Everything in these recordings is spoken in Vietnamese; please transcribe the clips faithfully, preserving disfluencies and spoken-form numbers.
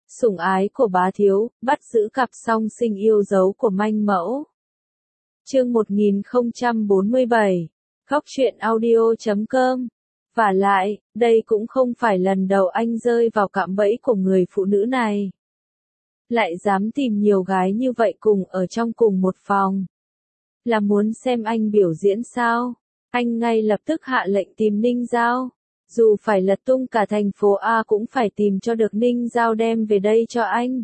Sủng ái của bá thiếu, bắt giữ cặp song sinh yêu dấu của manh mẫu. Chương một nghìn không trăm bốn mươi bảy, Góc truyện audio chấm com. Vả lại, đây cũng không phải lần đầu anh rơi vào cạm bẫy của người phụ nữ này. Lại dám tìm nhiều gái như vậy cùng ở trong cùng một phòng. Là muốn xem anh biểu diễn sao? Anh ngay lập tức hạ lệnh tìm Ninh Giao. Dù phải lật tung cả thành phố A cũng phải tìm cho được Ninh Giao đem về đây cho anh.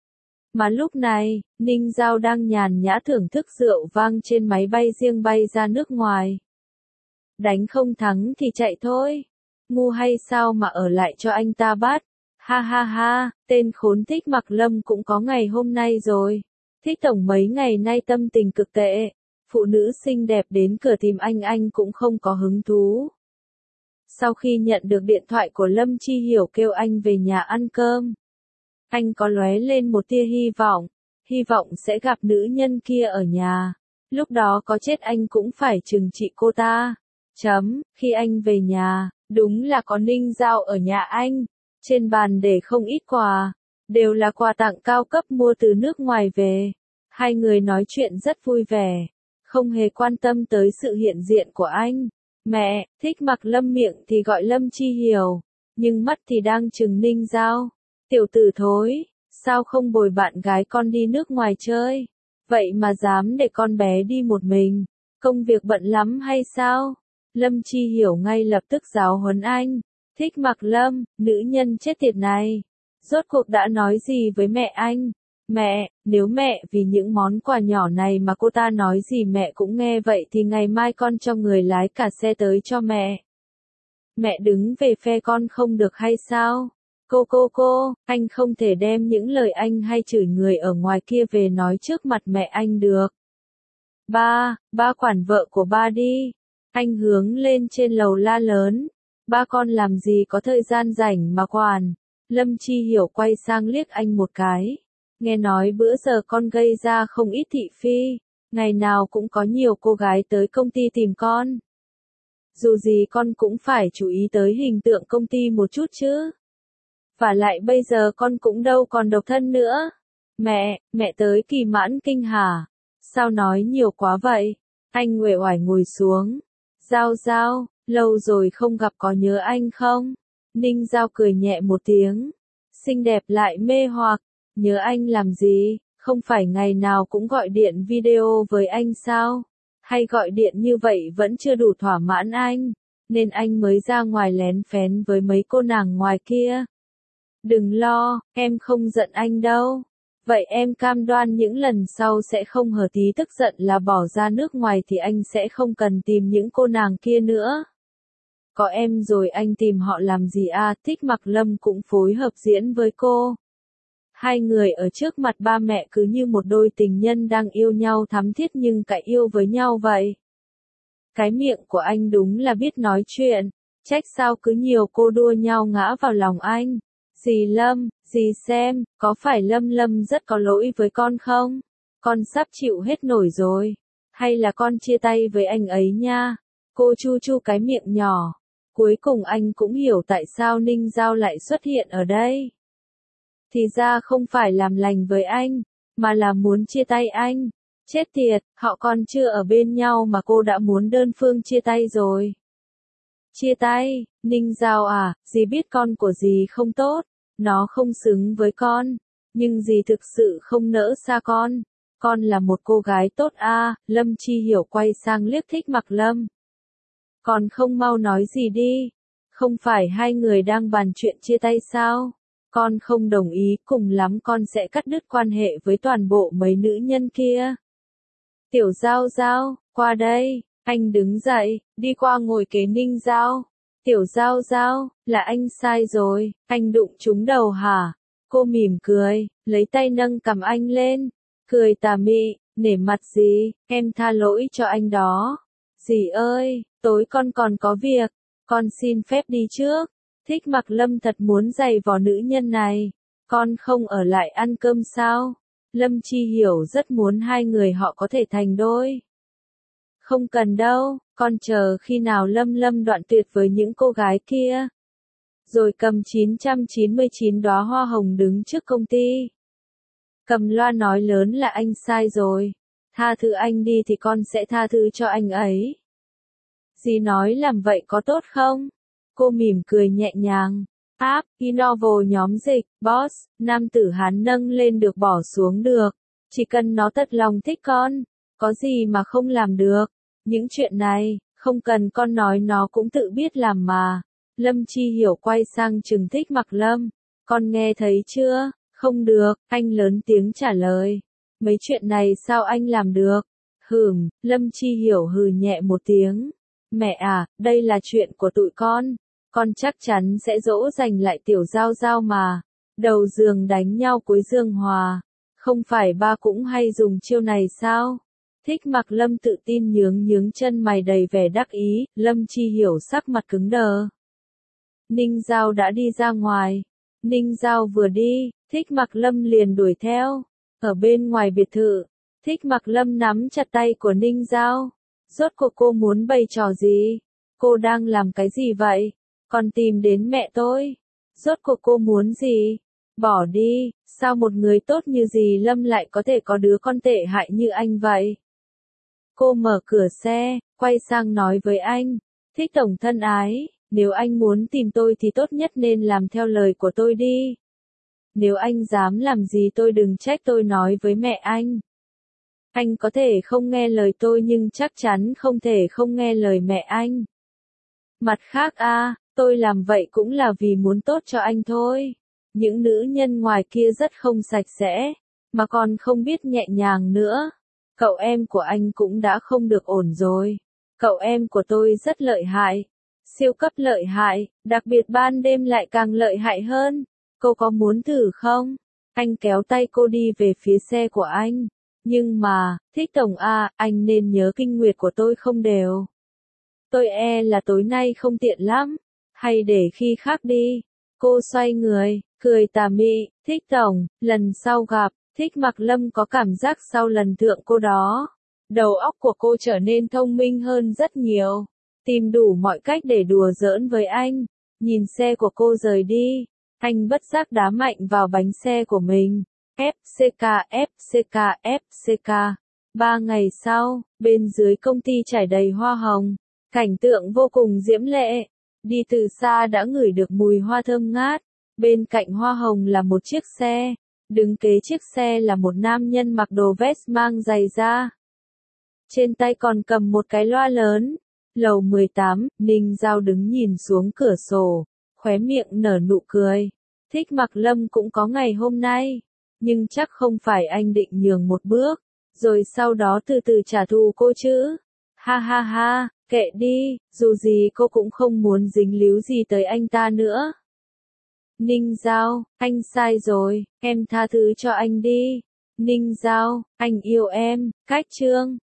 Mà lúc này, Ninh Giao đang nhàn nhã thưởng thức rượu vang trên máy bay riêng bay ra nước ngoài. Đánh không thắng thì chạy thôi. Ngu hay sao mà ở lại cho anh ta bắt. Ha ha ha, tên khốn Thích Mặc Lâm cũng có ngày hôm nay rồi. Thích tổng mấy ngày nay tâm tình cực tệ. Phụ nữ xinh đẹp đến cửa tìm anh anh cũng không có hứng thú. Sau khi nhận được điện thoại của Lâm Chi Hiểu kêu anh về nhà ăn cơm, anh có lóe lên một tia hy vọng, hy vọng sẽ gặp nữ nhân kia ở nhà. Lúc đó có chết anh cũng phải trừng trị cô ta. Chấm, khi anh về nhà, đúng là có Ninh Giao ở nhà anh. Trên bàn để không ít quà, đều là quà tặng cao cấp mua từ nước ngoài về. Hai người nói chuyện rất vui vẻ, không hề quan tâm tới sự hiện diện của anh. Mẹ, Thích Mặc Lâm miệng thì gọi Lâm Chi Hiểu, nhưng mắt thì đang trừng Ninh Giao. Tiểu tử thối, sao không bồi bạn gái con đi nước ngoài chơi? Vậy mà dám để con bé đi một mình, công việc bận lắm hay sao? Lâm Chi Hiểu ngay lập tức giáo huấn anh. Thích Mặc Lâm, nữ nhân chết tiệt này, rốt cuộc đã nói gì với mẹ anh? Mẹ, nếu mẹ vì những món quà nhỏ này mà cô ta nói gì mẹ cũng nghe vậy thì ngày mai con cho người lái cả xe tới cho mẹ. Mẹ đứng về phe con không được hay sao? Cô cô cô, anh không thể đem những lời anh hay chửi người ở ngoài kia về nói trước mặt mẹ anh được. Ba, ba quản vợ của ba đi. Anh hướng lên trên lầu la lớn. Ba con làm gì có thời gian rảnh mà quản. Lâm Chi Hiểu quay sang liếc anh một cái. Nghe nói bữa giờ con gây ra không ít thị phi, ngày nào cũng có nhiều cô gái tới công ty tìm con. Dù gì con cũng phải chú ý tới hình tượng công ty một chút chứ. Và lại bây giờ con cũng đâu còn độc thân nữa. Mẹ, mẹ tới kỳ mãn kinh hả? Sao nói nhiều quá vậy? Anh uể oải ngồi xuống. Giao Giao, lâu rồi không gặp có nhớ anh không? Ninh Giao cười nhẹ một tiếng. Xinh đẹp lại mê hoặc. Nhớ anh làm gì, không phải ngày nào cũng gọi điện video với anh sao? Hay gọi điện như vậy vẫn chưa đủ thỏa mãn anh, nên anh mới ra ngoài lén phén với mấy cô nàng ngoài kia. Đừng lo, em không giận anh đâu. Vậy em cam đoan những lần sau sẽ không hở tí tức giận là bỏ ra nước ngoài thì anh sẽ không cần tìm những cô nàng kia nữa. Có em rồi anh tìm họ làm gì à? Thích Mặc Lâm cũng phối hợp diễn với cô. Hai người ở trước mặt ba mẹ cứ như một đôi tình nhân đang yêu nhau thắm thiết nhưng cãi yêu với nhau vậy. Cái miệng của anh đúng là biết nói chuyện, trách sao cứ nhiều cô đua nhau ngã vào lòng anh. Dì Lâm, dì xem, có phải Lâm Lâm rất có lỗi với con không? Con sắp chịu hết nổi rồi. Hay là con chia tay với anh ấy nha? Cô chu chu cái miệng nhỏ. Cuối cùng anh cũng hiểu tại sao Ninh Giao lại xuất hiện ở đây. Thì ra không phải làm lành với anh, mà là muốn chia tay anh. Chết tiệt, họ còn chưa ở bên nhau mà cô đã muốn đơn phương chia tay rồi. Chia tay, Ninh Giao à, dì biết con của dì không tốt, nó không xứng với con, nhưng dì thực sự không nỡ xa con. Con là một cô gái tốt à, Lâm Chi Hiểu quay sang liếc Thích Mặc Lâm. Còn không mau nói gì đi, không phải hai người đang bàn chuyện chia tay sao? Con không đồng ý, cùng lắm con sẽ cắt đứt quan hệ với toàn bộ mấy nữ nhân kia. Tiểu Giao Giao, qua đây, anh đứng dậy, đi qua ngồi kế Ninh Giao. Tiểu Giao Giao, là anh sai rồi, anh đụng trúng đầu hả? Cô mỉm cười, lấy tay nâng cằm anh lên, cười tà mị, nể mặt gì, em tha lỗi cho anh đó. Dì ơi, tối con còn có việc, con xin phép đi trước. Thích Mặc Lâm thật muốn giày vò nữ nhân này. Con không ở lại ăn cơm sao? Lâm Chi Hiểu rất muốn hai người họ có thể thành đôi. Không cần đâu, con chờ khi nào Lâm Lâm đoạn tuyệt với những cô gái kia. rồi cầm chín trăm chín mươi chín đóa hoa hồng đứng trước công ty. Cầm loa nói lớn là anh sai rồi. Tha thứ anh đi thì con sẽ tha thứ cho anh ấy. Dì nói làm vậy có tốt không? Cô mỉm cười nhẹ nhàng. Áp, Inovo nhóm dịch, boss, nam tử Hán nâng lên được bỏ xuống được. Chỉ cần nó thật lòng thích con, có gì mà không làm được. Những chuyện này, không cần con nói nó cũng tự biết làm mà. Lâm Chi Hiểu quay sang trừng Thích Mặc Lâm. Con nghe thấy chưa? Không được, anh lớn tiếng trả lời. Mấy chuyện này sao anh làm được? Hửm, Lâm Chi Hiểu hừ nhẹ một tiếng. Mẹ à, đây là chuyện của tụi con. Con chắc chắn sẽ dỗ dành lại tiểu Giao Giao mà. Đầu giường đánh nhau cuối giường hòa. Không phải ba cũng hay dùng chiêu này sao? Thích Mặc Lâm tự tin nhướng nhướng chân mày đầy vẻ đắc ý. Lâm Chi Hiểu sắc mặt cứng đờ. Ninh Giao đã đi ra ngoài. Ninh Giao vừa đi, Thích Mặc Lâm liền đuổi theo. Ở bên ngoài biệt thự, Thích Mặc Lâm nắm chặt tay của Ninh Giao. Rốt cuộc cô muốn bày trò gì? Cô đang làm cái gì vậy? Còn tìm đến mẹ tôi. Rốt cuộc cô muốn gì? Bỏ đi, sao một người tốt như dì Lâm lại có thể có đứa con tệ hại như anh vậy? Cô mở cửa xe, quay sang nói với anh. Thích tổng thân ái, nếu anh muốn tìm tôi thì tốt nhất nên làm theo lời của tôi đi. Nếu anh dám làm gì tôi đừng trách tôi nói với mẹ anh. Anh có thể không nghe lời tôi nhưng chắc chắn không thể không nghe lời mẹ anh. Mặt khác a, à, tôi làm vậy cũng là vì muốn tốt cho anh thôi. Những nữ nhân ngoài kia rất không sạch sẽ, mà còn không biết nhẹ nhàng nữa. Cậu em của anh cũng đã không được ổn rồi. Cậu em của tôi rất lợi hại. Siêu cấp lợi hại, đặc biệt ban đêm lại càng lợi hại hơn. Cô có muốn thử không? Anh kéo tay cô đi về phía xe của anh. Nhưng mà, Thích tổng a, anh nên nhớ kinh nguyệt của tôi không đều. Tôi e là tối nay không tiện lắm. Hay để khi khác đi. Cô xoay người, cười tà mị. Thích tổng, lần sau gặp, Thích Mặc Lâm có cảm giác sau lần thượng cô đó. Đầu óc của cô trở nên thông minh hơn rất nhiều. Tìm đủ mọi cách để đùa giỡn với anh. Nhìn xe của cô rời đi. Anh bất giác đá mạnh vào bánh xe của mình. ép xê ca, ép xê ca, ép xê ca. Ba ngày sau, bên dưới công ty trải đầy hoa hồng. Cảnh tượng vô cùng diễm lệ. Đi từ xa đã ngửi được mùi hoa thơm ngát. Bên cạnh hoa hồng là một chiếc xe. Đứng kế chiếc xe là một nam nhân mặc đồ vest mang giày da. Trên tay còn cầm một cái loa lớn. Lầu mười tám, Ninh Giao đứng nhìn xuống cửa sổ. Khóe miệng nở nụ cười. Thích Mặc Lâm cũng có ngày hôm nay. Nhưng chắc không phải anh định nhường một bước. Rồi sau đó từ từ trả thù cô chứ. Ha ha ha, kệ đi, dù gì cô cũng không muốn dính líu gì tới anh ta nữa. Ninh Giao, anh sai rồi, em tha thứ cho anh đi. Ninh Giao, anh yêu em, cách chương.